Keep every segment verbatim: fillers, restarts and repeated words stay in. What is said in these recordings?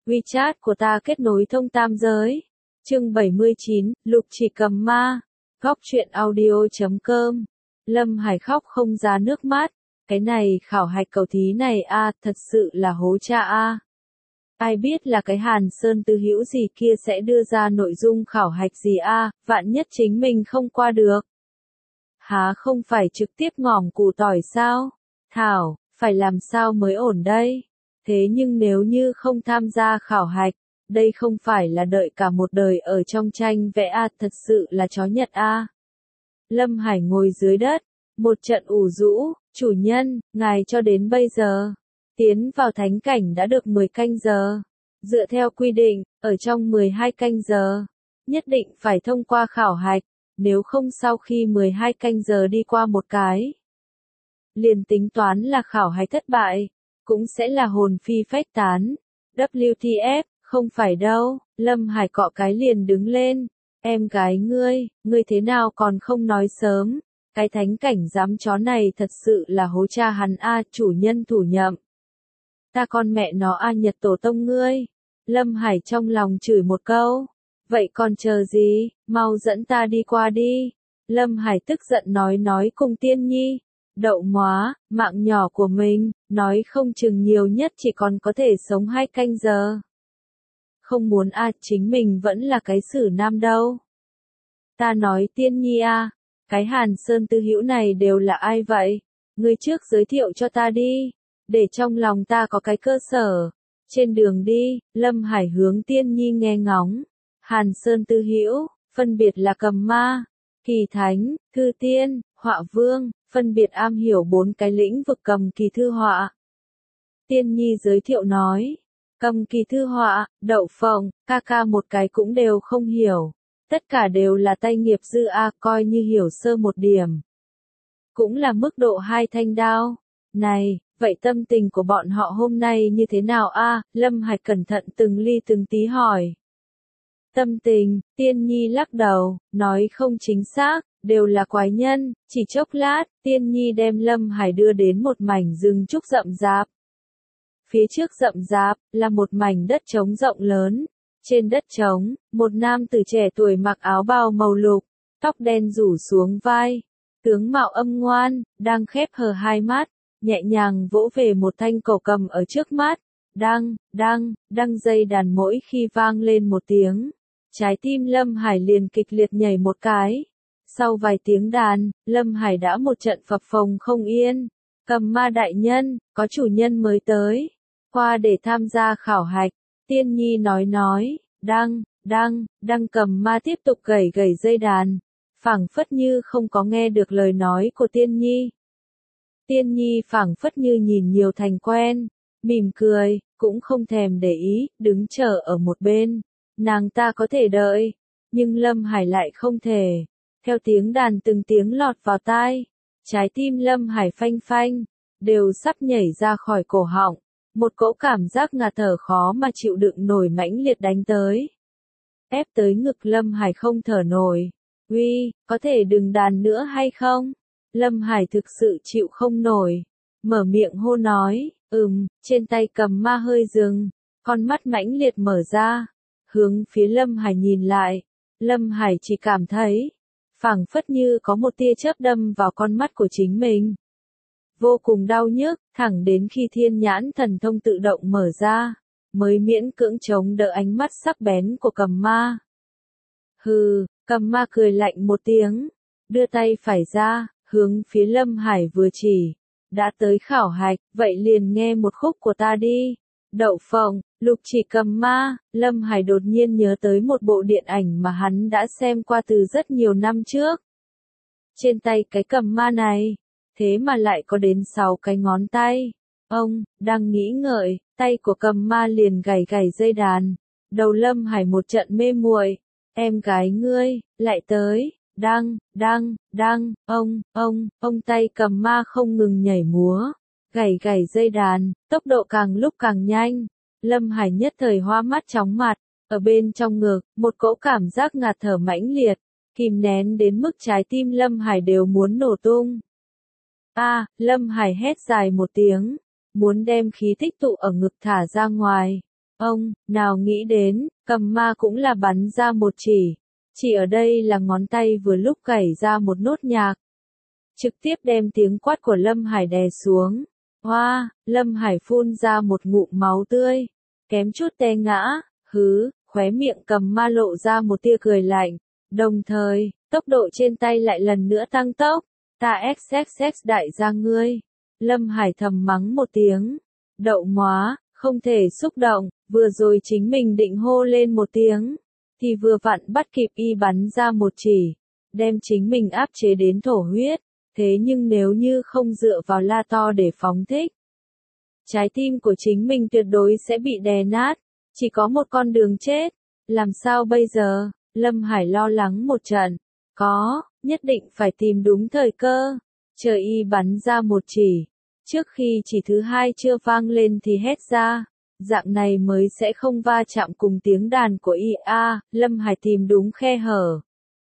WeChat của ta kết nối thông tam giới. Chương bảy mươi chín, Lục Chỉ Cầm Ma. Góc truyện audio chấm com. Lâm Hải khóc không ra nước mắt. Cái này khảo hạch cầu thí này a, thật sự là hố cha a. Ai biết là cái Hàn Sơn Tư Hữu gì kia sẽ đưa ra nội dung khảo hạch gì a, vạn nhất chính mình không qua được. Há không phải trực tiếp ngỏm củ tỏi sao? Thảo, phải làm sao mới ổn đây? Thế nhưng nếu như không tham gia khảo hạch, đây không phải là đợi cả một đời ở trong tranh vẽ a, thật sự là chó nhật a. Lâm Hải ngồi dưới đất, một trận ủ rũ, chủ nhân, ngài cho đến bây giờ, tiến vào thánh cảnh đã được mười canh giờ. Dựa theo quy định, ở trong mười hai canh giờ, nhất định phải thông qua khảo hạch, nếu không sau khi mười hai canh giờ đi qua một cái, liền tính toán là khảo hạch thất bại, cũng sẽ là hồn phi phách tán. vê kép tê ép, không phải đâu, Lâm Hải cọ cái liền đứng lên. Em gái ngươi, ngươi thế nào còn không nói sớm, cái thánh cảnh dám chó này thật sự là hố cha hắn a, chủ nhân thủ nhậm. Ta con mẹ nó a, Nhật tổ tông ngươi. Lâm Hải trong lòng chửi một câu. Vậy còn chờ gì, mau dẫn ta đi qua đi. Lâm Hải tức giận nói nói cùng Tiên Nhi. Đậu móa, mạng nhỏ của mình, nói không chừng nhiều nhất chỉ còn có thể sống hai canh giờ. Không muốn a, chính mình vẫn là cái xử nam đâu. Ta nói Tiên Nhi a, cái Hàn Sơn Tư Hữu này đều là ai vậy? Ngươi trước giới thiệu cho ta đi, để trong lòng ta có cái cơ sở. Trên đường đi, Lâm Hải hướng Tiên Nhi nghe ngóng. Hàn Sơn Tư Hữu, phân biệt là Cầm Ma, Kỳ Thánh, Thư Tiên, Họa Vương, phân biệt am hiểu bốn cái lĩnh vực cầm kỳ thư họa. Tiên Nhi giới thiệu nói, cầm kỳ thư họa, đậu phộng, ca ca một cái cũng đều không hiểu. Tất cả đều là tay nghiệp dư a, coi như hiểu sơ một điểm. Cũng là mức độ hai thanh đao. Này, vậy tâm tình của bọn họ hôm nay như thế nào a? Lâm Hải cẩn thận từng ly từng tí hỏi. Tâm tình, Tiên Nhi lắc đầu, nói không chính xác, đều là quái nhân. Chỉ chốc lát, Tiên Nhi đem Lâm Hải đưa đến một mảnh rừng trúc rậm rạp. Phía trước rậm rạp, là một mảnh đất trống rộng lớn. Trên đất trống, một nam tử trẻ tuổi mặc áo bào màu lục, tóc đen rủ xuống vai, tướng mạo âm ngoan, đang khép hờ hai mắt, nhẹ nhàng vỗ về một thanh cổ cầm ở trước mắt. Đăng, đăng, đăng dây đàn mỗi khi vang lên một tiếng, trái tim Lâm Hải liền kịch liệt nhảy một cái. Sau vài tiếng đàn, Lâm Hải đã một trận phập phồng không yên. Cầm Ma đại nhân, có chủ nhân mới tới, qua để tham gia khảo hạch. Tiên Nhi nói nói, đăng, đăng, đăng Cầm Ma tiếp tục gảy gảy dây đàn, phảng phất như không có nghe được lời nói của Tiên Nhi. Tiên Nhi phảng phất như nhìn nhiều thành quen, mỉm cười, cũng không thèm để ý, đứng chờ ở một bên. Nàng ta có thể đợi, nhưng Lâm Hải lại không thể. Theo tiếng đàn từng tiếng lọt vào tai, trái tim Lâm Hải phanh phanh, đều sắp nhảy ra khỏi cổ họng. Một cỗ cảm giác ngạt thở khó mà chịu đựng nổi mãnh liệt đánh tới. Ép tới ngực Lâm Hải không thở nổi. Uy, có thể đừng đàn nữa hay không? Lâm Hải thực sự chịu không nổi. Mở miệng hô nói, ừm, trên tay Cầm Ma hơi dừng, con mắt mãnh liệt mở ra, hướng phía Lâm Hải nhìn lại. Lâm Hải chỉ cảm thấy, phảng phất như có một tia chớp đâm vào con mắt của chính mình. Vô cùng đau nhức, thẳng đến khi thiên nhãn thần thông tự động mở ra, mới miễn cưỡng chống đỡ ánh mắt sắc bén của Cầm Ma. Hừ, Cầm Ma cười lạnh một tiếng, đưa tay phải ra, hướng phía Lâm Hải vừa chỉ. Đã tới khảo hạch, vậy liền nghe một khúc của ta đi. Đậu phộng, Lục Chỉ Cầm Ma. Lâm Hải đột nhiên nhớ tới một bộ điện ảnh mà hắn đã xem qua từ rất nhiều năm trước. Trên tay cái Cầm Ma này, thế mà lại có đến sáu cái ngón tay. Ông, đang nghĩ ngợi, tay của Cầm Ma liền gảy gảy dây đàn. Đầu Lâm Hải một trận mê muội. Em gái ngươi, lại tới. Đăng, đăng, đăng, ông, ông, ông tay Cầm Ma không ngừng nhảy múa, gảy gảy dây đàn, tốc độ càng lúc càng nhanh. Lâm Hải nhất thời hoa mắt chóng mặt, ở bên trong ngực, một cỗ cảm giác ngạt thở mãnh liệt, kìm nén đến mức trái tim Lâm Hải đều muốn nổ tung. A, Lâm Hải hét dài một tiếng, muốn đem khí tích tụ ở ngực thả ra ngoài. Ông, nào nghĩ đến, cầm ma cũng là bắn ra một chỉ. Chỉ ở đây là ngón tay vừa lúc gảy ra một nốt nhạc. Trực tiếp đem tiếng quát của Lâm Hải đè xuống. Hoa, Lâm Hải phun ra một ngụm máu tươi. Kém chút té ngã, hứ, khóe miệng cầm ma lộ ra một tia cười lạnh. Đồng thời, tốc độ trên tay lại lần nữa tăng tốc. Ta xxx đại gia ngươi. Lâm Hải thầm mắng một tiếng. Đậu móa, không thể xúc động, vừa rồi chính mình định hô lên một tiếng. Thì vừa vặn bắt kịp y bắn ra một chỉ. Đem chính mình áp chế đến thổ huyết. Thế nhưng nếu như không dựa vào la to để phóng thích. Trái tim của chính mình tuyệt đối sẽ bị đè nát. Chỉ có một con đường chết. Làm sao bây giờ? Lâm Hải lo lắng một trận. Có, nhất định phải tìm đúng thời cơ. Chờ y bắn ra một chỉ. Trước khi chỉ thứ hai chưa vang lên thì hét ra. Dạng này mới sẽ không va chạm cùng tiếng đàn của y. A, Lâm Hải tìm đúng khe hở.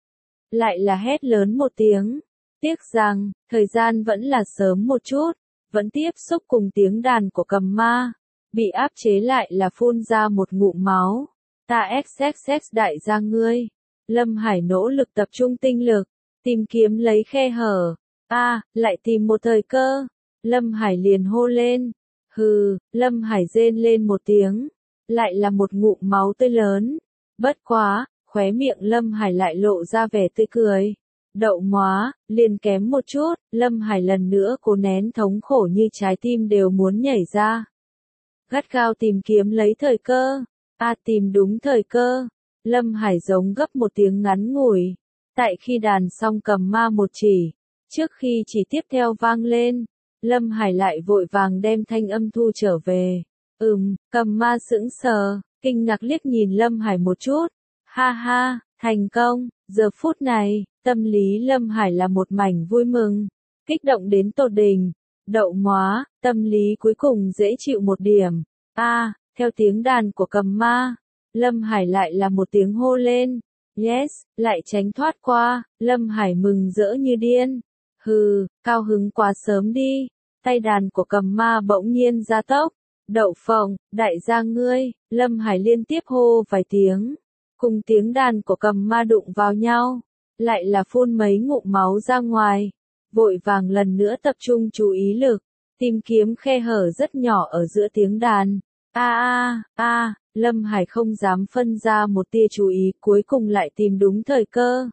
Lại là hét lớn một tiếng. Tiếc rằng, thời gian vẫn là sớm một chút. Vẫn tiếp xúc cùng tiếng đàn của cầm ma. Bị áp chế lại là phun ra một ngụm máu. Ta xxx đại gia ngươi. Lâm Hải nỗ lực tập trung tinh lực. Tìm kiếm lấy khe hở. A, lại tìm một thời cơ. Lâm Hải liền hô lên. Hừ, Lâm Hải rên lên một tiếng. Lại là một ngụm máu tươi lớn. Bất quá, khóe miệng Lâm Hải lại lộ ra vẻ tươi cười. Đậu móa, liền kém một chút, Lâm Hải lần nữa cố nén thống khổ như trái tim đều muốn nhảy ra. Gắt gao tìm kiếm lấy thời cơ. A tìm đúng thời cơ. Lâm Hải giống gấp một tiếng ngắn ngủi. Tại khi đàn xong cầm ma một chỉ. Trước khi chỉ tiếp theo vang lên. Lâm Hải lại vội vàng đem thanh âm thu trở về. Ừm, cầm ma sững sờ, kinh ngạc liếc nhìn Lâm Hải một chút. Ha ha, thành công, giờ phút này, tâm lý Lâm Hải là một mảnh vui mừng, kích động đến tột đỉnh. Đậu móa, tâm lý cuối cùng dễ chịu một điểm. A, à, theo tiếng đàn của cầm ma, Lâm Hải lại là một tiếng hô lên. Yes, lại tránh thoát qua, Lâm Hải mừng rỡ như điên. Hừ, cao hứng quá sớm đi. Tay đàn của cầm ma bỗng nhiên ra tốc. Đậu phộng, đại gia ngươi, Lâm Hải liên tiếp hô vài tiếng. Cùng tiếng đàn của cầm ma đụng vào nhau. Lại là phun mấy ngụm máu ra ngoài. Vội vàng lần nữa tập trung chú ý lực. Tìm kiếm khe hở rất nhỏ ở giữa tiếng đàn. A a a, Lâm Hải không dám phân ra một tia chú ý, cuối cùng lại tìm đúng thời cơ.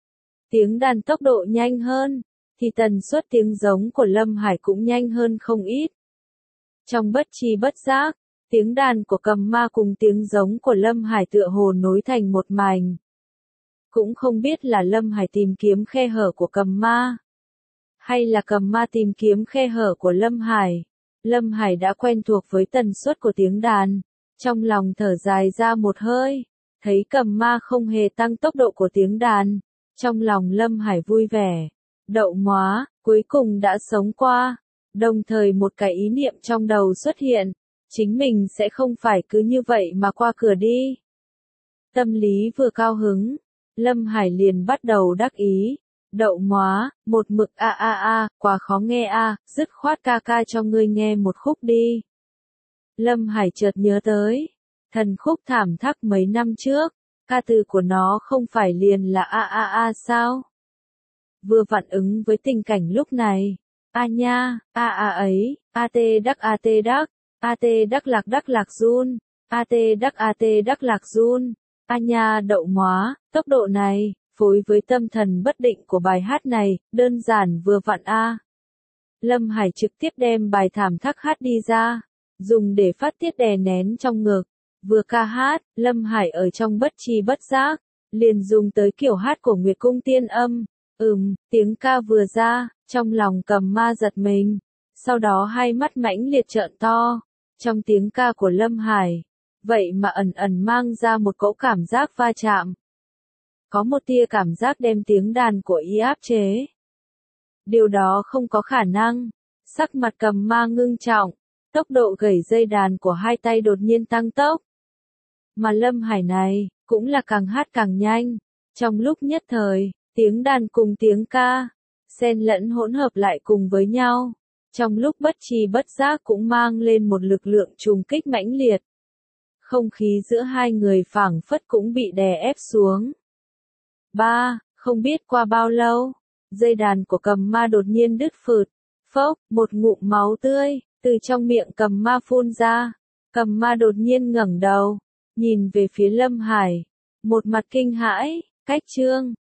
Tiếng đàn tốc độ nhanh hơn. Thì tần suất tiếng giống của Lâm Hải cũng nhanh hơn không ít. Trong bất tri bất giác, tiếng đàn của cầm ma cùng tiếng giống của Lâm Hải tựa hồ nối thành một mảnh. Cũng không biết là Lâm Hải tìm kiếm khe hở của cầm ma, hay là cầm ma tìm kiếm khe hở của Lâm Hải. Lâm Hải đã quen thuộc với tần suất của tiếng đàn, trong lòng thở dài ra một hơi, thấy cầm ma không hề tăng tốc độ của tiếng đàn, trong lòng Lâm Hải vui vẻ. Đậu móa, cuối cùng đã sống qua. Đồng thời một cái ý niệm trong đầu xuất hiện, chính mình sẽ không phải cứ như vậy mà qua cửa đi. Tâm lý vừa cao hứng, Lâm Hải liền bắt đầu đắc ý. Đậu móa, một mực a a a, quá khó nghe a, dứt khoát ca ca cho ngươi nghe một khúc đi. Lâm Hải chợt nhớ tới, thần khúc thảm thắc mấy năm trước, ca từ của nó không phải liền là a a a sao? Vừa vặn ứng với tình cảnh lúc này. A nha, a a ấy, a tê đắc a tê đắc, a tê đắc lạc đắc lạc run, a tê đắc a tê đắc lạc run, a nha đậu móa, tốc độ này, phối với tâm thần bất định của bài hát này, đơn giản vừa vặn a. Lâm Hải trực tiếp đem bài thảm thắc hát đi ra, dùng để phát tiết đè nén trong ngực. Vừa ca hát, Lâm Hải ở trong bất tri bất giác, liền dùng tới kiểu hát của Nguyệt Cung Tiên Âm. Ừm, tiếng ca vừa ra, trong lòng cầm ma giật mình, sau đó hai mắt mãnh liệt trợn to, trong tiếng ca của Lâm Hải, vậy mà ẩn ẩn mang ra một cỗ cảm giác va chạm. Có một tia cảm giác đem tiếng đàn của y áp chế. Điều đó không có khả năng, sắc mặt cầm ma ngưng trọng, tốc độ gảy dây đàn của hai tay đột nhiên tăng tốc. Mà Lâm Hải này, cũng là càng hát càng nhanh, trong lúc nhất thời. Tiếng đàn cùng tiếng ca, xen lẫn hỗn hợp lại cùng với nhau, trong lúc bất tri bất giác cũng mang lên một lực lượng trùng kích mãnh liệt. Không khí giữa hai người phảng phất cũng bị đè ép xuống. Ba, không biết qua bao lâu, dây đàn của Cầm Ma đột nhiên đứt phượt. Phốc, một ngụm máu tươi, từ trong miệng Cầm Ma phun ra. Cầm Ma đột nhiên ngẩng đầu, nhìn về phía Lâm Hải. Một mặt kinh hãi, cách trương,